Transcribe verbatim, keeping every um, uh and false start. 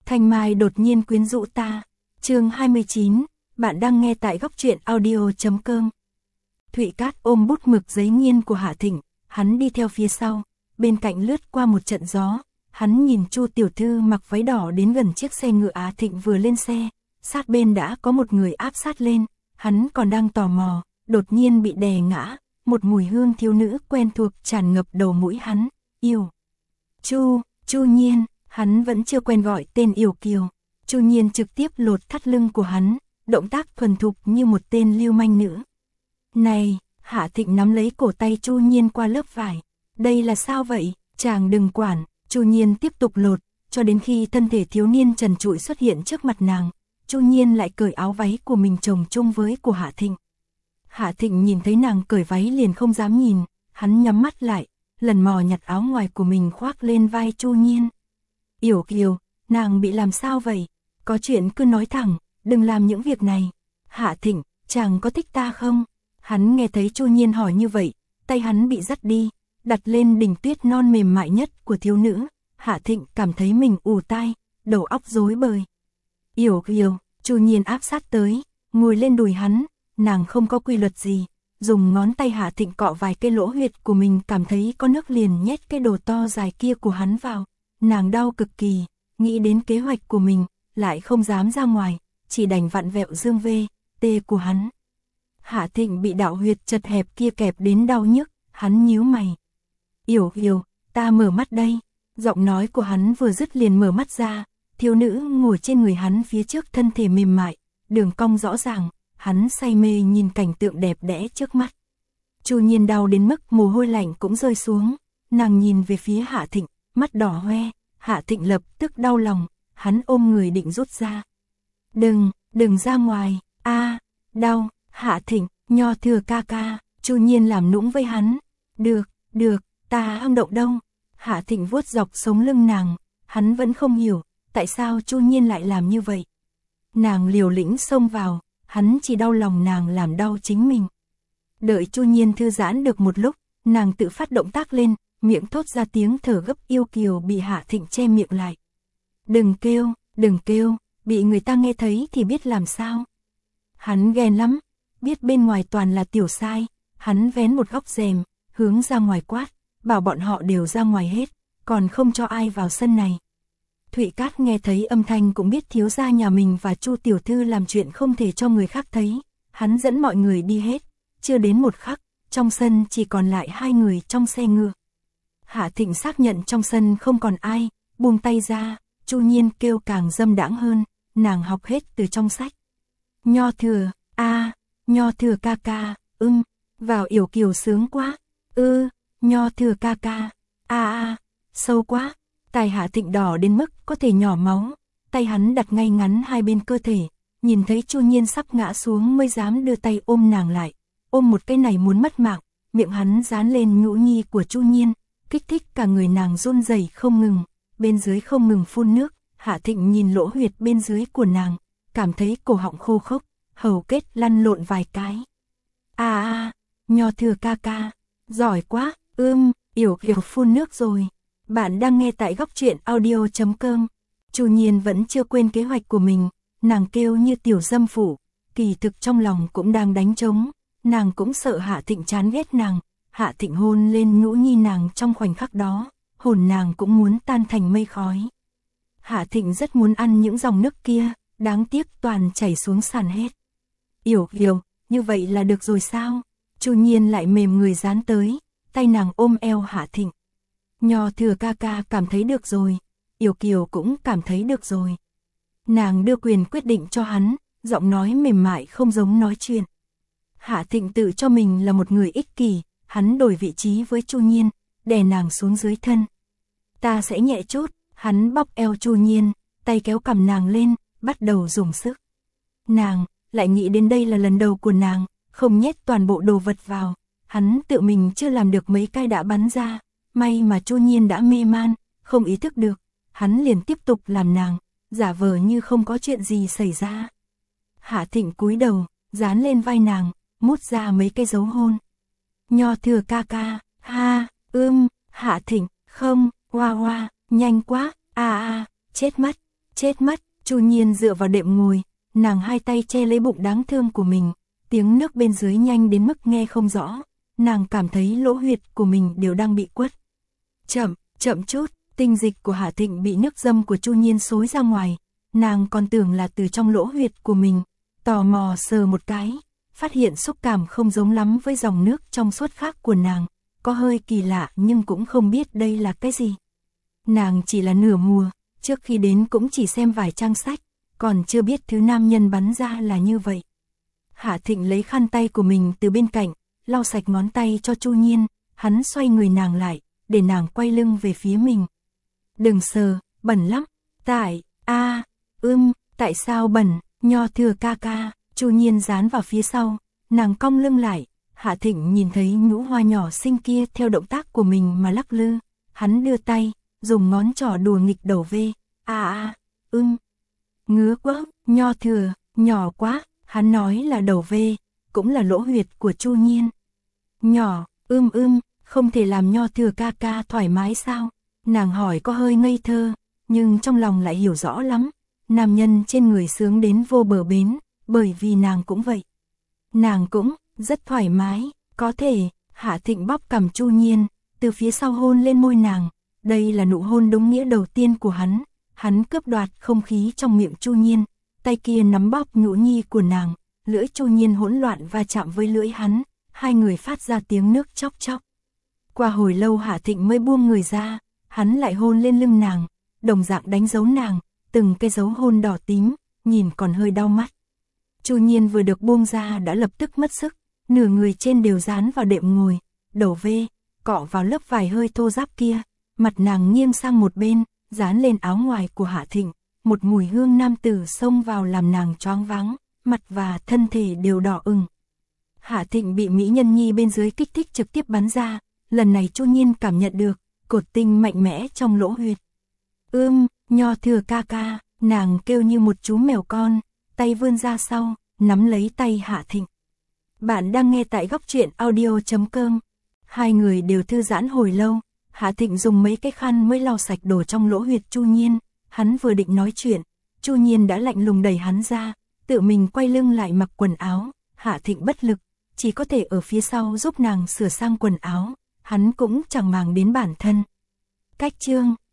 Thanh Mai đột nhiên quyến rũ ta. Chương hai mươi chín, bạn đang nghe tại góc truyện audio chấm com. Thụy Cát ôm bút mực giấy nghiên của Hạ Thịnh, hắn đi theo phía sau, bên cạnh lướt qua một trận gió, hắn nhìn Chu tiểu thư mặc váy đỏ đến gần chiếc xe ngựa. Hạ Thịnh vừa lên xe, sát bên đã có một người áp sát lên, hắn còn đang tò mò, đột nhiên bị đè ngã, một mùi hương thiếu nữ quen thuộc tràn ngập đầu mũi hắn, yêu. Chu, Chu Nhiên, hắn vẫn chưa quen gọi tên Yểu Kiều. Chu Nhiên trực tiếp lột thắt lưng của hắn, động tác thuần thục như một tên lưu manh nữ. Này, Hạ Thịnh nắm lấy cổ tay Chu Nhiên qua lớp vải. Đây là sao vậy? Chàng đừng quản. Chu Nhiên tiếp tục lột, cho đến khi thân thể thiếu niên trần trụi xuất hiện trước mặt nàng. Chu Nhiên lại cởi áo váy của mình chồng chung với của Hạ Thịnh. Hạ Thịnh nhìn thấy nàng cởi váy liền không dám nhìn, hắn nhắm mắt lại, lần mò nhặt áo ngoài của mình khoác lên vai Chu Nhiên. Yểu Kiều, nàng bị làm sao vậy? Có chuyện cứ nói thẳng, đừng làm những việc này. Hạ Thịnh, chàng có thích ta không? Hắn nghe thấy Chu Nhiên hỏi như vậy, tay hắn bị dắt đi, đặt lên đỉnh tuyết non mềm mại nhất của thiếu nữ. Hạ Thịnh cảm thấy mình ù tai, đầu óc rối bời. Yểu Kiều, Chu Nhiên áp sát tới, ngồi lên đùi hắn, nàng không có quy luật gì, dùng ngón tay Hạ Thịnh cọ vài cái lỗ huyệt của mình, cảm thấy có nước liền nhét cái đồ to dài kia của hắn vào. Nàng đau cực kỳ, nghĩ đến kế hoạch của mình, lại không dám ra ngoài, chỉ đành vặn vẹo dương vê, tê của hắn. Hạ Thịnh bị đạo huyệt chật hẹp kia kẹp đến đau nhức, hắn nhíu mày. Yểu Kiều, ta mở mắt đây. Giọng nói của hắn vừa dứt liền mở mắt ra, thiếu nữ ngồi trên người hắn phía trước, thân thể mềm mại, đường cong rõ ràng, hắn say mê nhìn cảnh tượng đẹp đẽ trước mắt. Chu Nhiên đau đến mức mồ hôi lạnh cũng rơi xuống, nàng nhìn về phía Hạ Thịnh, mắt đỏ hoe. Hạ Thịnh lập tức đau lòng, hắn ôm người định rút ra. Đừng, đừng ra ngoài, a, đau. Hạ Thịnh, Nho Thừa ca ca. Chu Nhiên làm nũng với hắn. Được, được, ta không động đâu. Hạ Thịnh vuốt dọc sống lưng nàng, hắn vẫn không hiểu, tại sao Chu Nhiên lại làm như vậy. Nàng liều lĩnh xông vào, hắn chỉ đau lòng nàng làm đau chính mình. Đợi Chu Nhiên thư giãn được một lúc, nàng tự phát động tác lên, miệng thốt ra tiếng thở gấp. Yêu Kiều bị Hạ Thịnh che miệng lại. Đừng kêu, đừng kêu, bị người ta nghe thấy thì biết làm sao. Hắn ghen lắm, biết bên ngoài toàn là tiểu sai, hắn vén một góc rèm, hướng ra ngoài quát, bảo bọn họ đều ra ngoài hết, còn không cho ai vào sân này. Thụy Cát nghe thấy âm thanh cũng biết thiếu gia nhà mình và Chu tiểu thư làm chuyện không thể cho người khác thấy, hắn dẫn mọi người đi hết, chưa đến một khắc, trong sân chỉ còn lại hai người trong xe ngựa. Hạ Thịnh xác nhận trong sân không còn ai, buông tay ra, Chu Nhiên kêu càng dâm đãng hơn, nàng học hết từ trong sách. Nho Thừa, a, Nho Thừa ca ca, ưng, vào Yểu Kiều sướng quá, ư, Nho Thừa ca ca, a a, sâu quá. Tai Hạ Thịnh đỏ đến mức có thể nhỏ máu, tay hắn đặt ngay ngắn hai bên cơ thể, nhìn thấy Chu Nhiên sắp ngã xuống mới dám đưa tay ôm nàng lại, ôm một cái này muốn mất mạng, miệng hắn dán lên nhũ nhi của Chu Nhiên, kích thích cả người nàng run rẩy không ngừng, bên dưới không ngừng phun nước. Hạ Thịnh nhìn lỗ huyệt bên dưới của nàng, cảm thấy cổ họng khô khốc, hầu kết lăn lộn vài cái. A a, Nho Thừa ca ca, giỏi quá, ưm, Yểu Kiều phun nước rồi. Bạn đang nghe tại góc truyện audio chấm com. Chu Nhiên vẫn chưa quên kế hoạch của mình, nàng kêu như tiểu dâm phụ, kỳ thực trong lòng cũng đang đánh trống, nàng cũng sợ Hạ Thịnh chán ghét nàng. Hạ Thịnh hôn lên nhũ nhi nàng trong khoảnh khắc đó, hồn nàng cũng muốn tan thành mây khói. Hạ Thịnh rất muốn ăn những dòng nước kia, đáng tiếc toàn chảy xuống sàn hết. Yểu Kiều, như vậy là được rồi sao? Chu Nhiên lại mềm người dán tới, tay nàng ôm eo Hạ Thịnh. Nho Thừa ca ca cảm thấy được rồi, Yểu Kiều cũng cảm thấy được rồi. Nàng đưa quyền quyết định cho hắn, giọng nói mềm mại không giống nói chuyện. Hạ Thịnh tự cho mình là một người ích kỷ, hắn đổi vị trí với Chu Nhiên, đè nàng xuống dưới thân. Ta sẽ nhẹ chút, hắn bóp eo Chu Nhiên, tay kéo cằm nàng lên, bắt đầu dùng sức. Nàng lại nghĩ đến đây là lần đầu của nàng, không nhét toàn bộ đồ vật vào, hắn tự mình chưa làm được mấy cái đã bắn ra, may mà Chu Nhiên đã mê man, không ý thức được, hắn liền tiếp tục làm nàng, giả vờ như không có chuyện gì xảy ra. Hạ Thịnh cúi đầu, dán lên vai nàng, mút ra mấy cái dấu hôn. Nho Thừa ca ca, ha, ưm, Hạ Thịnh, không, hoa hoa, nhanh quá, a a, chết mất. Chết mất, Chu Nhiên dựa vào đệm ngồi, nàng hai tay che lấy bụng đáng thương của mình, tiếng nước bên dưới nhanh đến mức nghe không rõ, nàng cảm thấy lỗ huyệt của mình đều đang bị quất. Chậm, chậm chút, tinh dịch của Hạ Thịnh bị nước dâm của Chu Nhiên xối ra ngoài, nàng còn tưởng là từ trong lỗ huyệt của mình, tò mò sờ một cái, phát hiện xúc cảm không giống lắm với dòng nước trong suốt khác của nàng, có hơi kỳ lạ nhưng cũng không biết đây là cái gì. Nàng chỉ là nửa mùa, trước khi đến cũng chỉ xem vài trang sách, còn chưa biết thứ nam nhân bắn ra là như vậy. Hạ Thịnh lấy khăn tay của mình từ bên cạnh, lau sạch ngón tay cho Chu Nhiên, hắn xoay người nàng lại, để nàng quay lưng về phía mình. Đừng sờ, bẩn lắm. Tại, a, à, ưm, tại sao bẩn, Nho Thừa ca ca. Chu Nhiên dán vào phía sau, nàng cong lưng lại, Hạ Thịnh nhìn thấy nhũ hoa nhỏ xinh kia theo động tác của mình mà lắc lư, hắn đưa tay, dùng ngón trỏ đùa nghịch đầu vê, a a, ưm, ngứa quá, Nho Thừa, nhỏ quá, hắn nói là đầu vê, cũng là lỗ huyệt của Chu Nhiên. Nhỏ, ưm ưm, không thể làm Nho Thừa ca ca thoải mái sao? Nàng hỏi có hơi ngây thơ, nhưng trong lòng lại hiểu rõ lắm, nam nhân trên người sướng đến vô bờ bến, bởi vì nàng cũng vậy. Nàng cũng rất thoải mái, có thể. Hạ Thịnh bóp cằm Chu Nhiên, từ phía sau hôn lên môi nàng, đây là nụ hôn đúng nghĩa đầu tiên của hắn, hắn cướp đoạt không khí trong miệng Chu Nhiên, tay kia nắm bóp nhũ nhi của nàng, lưỡi Chu Nhiên hỗn loạn va chạm với lưỡi hắn, hai người phát ra tiếng nước chóc chóc. Qua hồi lâu Hạ Thịnh mới buông người ra, hắn lại hôn lên lưng nàng, đồng dạng đánh dấu nàng, từng cái dấu hôn đỏ tím, nhìn còn hơi đau mắt. Chu Nhiên vừa được buông ra đã lập tức mất sức, nửa người trên đều dán vào đệm ngồi, đầu vê, cọ vào lớp vải hơi thô ráp kia, mặt nàng nghiêng sang một bên, dán lên áo ngoài của Hạ Thịnh, một mùi hương nam tử xông vào làm nàng choáng váng, mặt và thân thể đều đỏ ửng. Hạ Thịnh bị mỹ nhân nhi bên dưới kích thích trực tiếp bắn ra, lần này Chu Nhiên cảm nhận được cột tinh mạnh mẽ trong lỗ huyệt. Ưm, Nho Thừa ca ca, nàng kêu như một chú mèo con, tay vươn ra sau, nắm lấy tay Hạ Thịnh. Bạn đang nghe tại góc truyện audio chấm com. Hai người đều thư giãn hồi lâu, Hạ Thịnh dùng mấy cái khăn mới lau sạch đồ trong lỗ huyệt Chu Nhiên, hắn vừa định nói chuyện, Chu Nhiên đã lạnh lùng đẩy hắn ra, tự mình quay lưng lại mặc quần áo, Hạ Thịnh bất lực, chỉ có thể ở phía sau giúp nàng sửa sang quần áo, hắn cũng chẳng màng đến bản thân. Cách chương